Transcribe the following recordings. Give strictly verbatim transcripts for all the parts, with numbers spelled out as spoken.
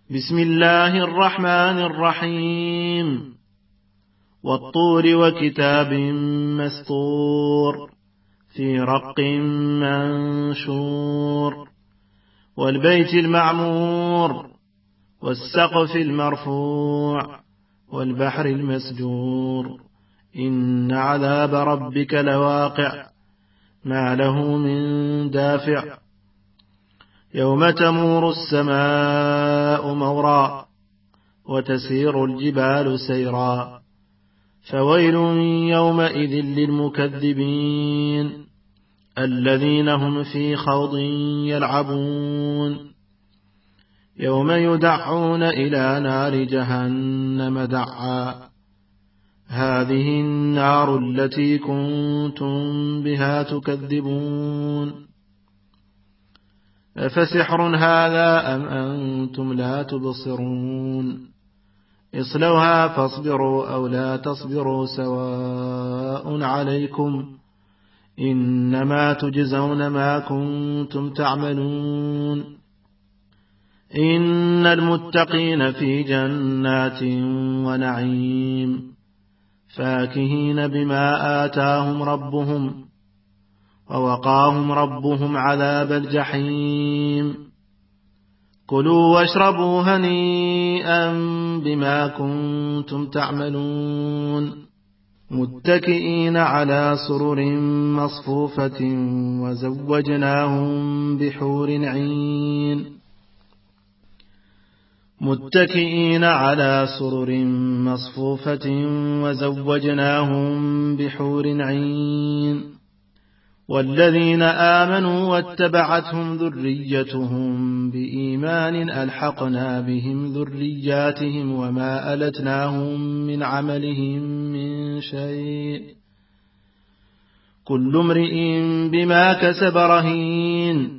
بسم الله الرحمن الرحيم والطور وكتاب مسطور في رق منشور والبيت المعمور والسقف المرفوع والبحر المسجور إن عذاب ربك لواقع ما له من دافع يوم تمور السماء مورا وتسير الجبال سيرا فويل يومئذ للمكذبين الذين هم في خوض يلعبون يوم يدعون إلى نار جهنم دعا هذه النار التي كنتم بها تكذبون أفسحر هذا أم أنتم لا تبصرون اصلوها فاصبروا أو لا تصبروا سواء عليكم إنما تجزون ما كنتم تعملون إن المتقين في جنات ونعيم فاكهين بما آتاهم ربهم ووقاهم ربهم عذاب الجحيم كلوا واشربوا هنيئا بما كنتم تعملون متكئين على سرر مصفوفة وزوجناهم بحور عين متكئين على سرر مصفوفة وزوجناهم بحور عين والذين آمنوا واتبعتهم ذريتهم بإيمان ألحقنا بهم ذرياتهم وما ألتناهم من عملهم من شيء كل امرئ بما كسب رهين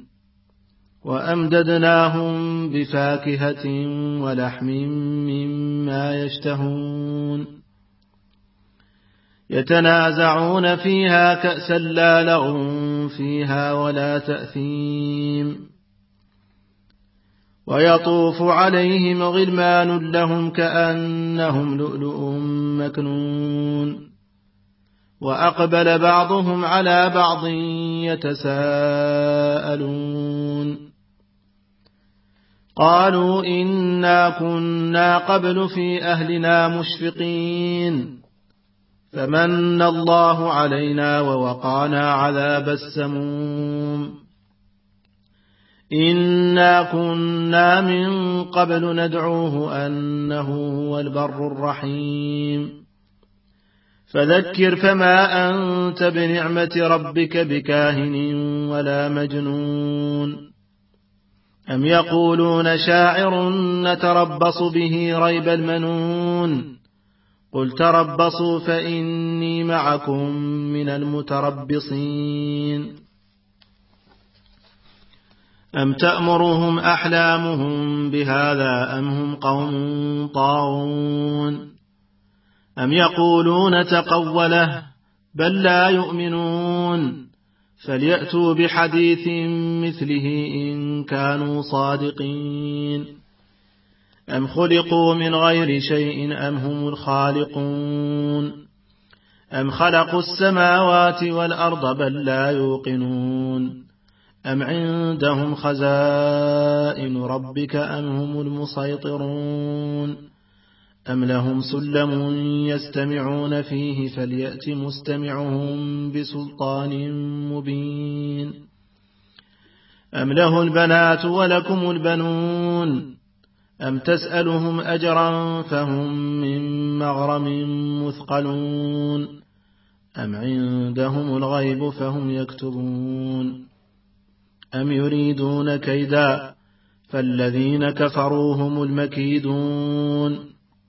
وأمددناهم بفاكهة ولحم مما يشتهون يتنازعون فيها كأسا لا لغو فيها ولا تأثيم ويطوف عليهم غلمان لهم كأنهم لؤلؤ مكنون وأقبل بعضهم على بعض يتساءلون قالوا إنا كنا قبل في أهلنا مشفقين فمن الله علينا ووقانا عذاب السموم إنا كنا من قبل ندعوه أنه هو البر الرحيم فذكر فما أنت بنعمة ربك بكاهن ولا مجنون أم يقولون شاعر نتربص به ريب المنون قل تربصوا فإني معكم من المتربصين أم تأمرهم أحلامهم بهذا أم هم قوم طاغون أم يقولون تقوله بل لا يؤمنون فليأتوا بحديث مثله إن كانوا صادقين أم خلقوا من غير شيء أم هم الخالقون أم خلقوا السماوات والأرض بل لا يوقنون أم عندهم خزائن ربك أم هم المسيطرون أم لهم سلم يستمعون فيه فليأت مستمعهم بسلطان مبين أم له البنات ولكم البنون أم تسألهم أجرا فهم من مغرم مثقلون أم عندهم الغيب فهم يكتبون أم يريدون كيدا فالذين كفروا هم المكيدون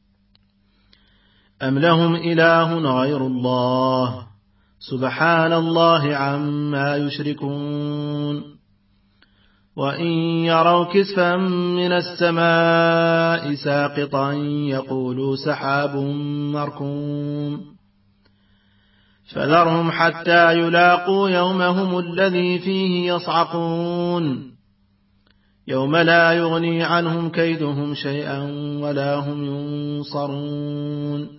أم لهم إله غير الله سبحان الله عما يشركون وإن يروا كسفا من السماء ساقطا يقولوا سحاب مركوم فذرهم حتى يلاقوا يومهم الذي فيه يصعقون يوم لا يغني عنهم كيدهم شيئا ولا هم ينصرون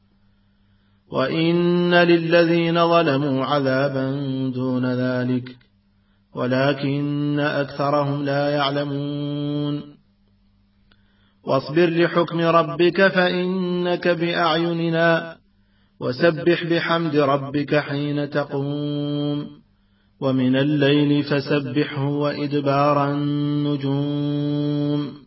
وإن للذين ظلموا عذابا دون ذلك ولكن أكثرهم لا يعلمون واصبر لحكم ربك فإنك بأعيننا وسبح بحمد ربك حين تقوم ومن الليل فسبحه وإدبار النجوم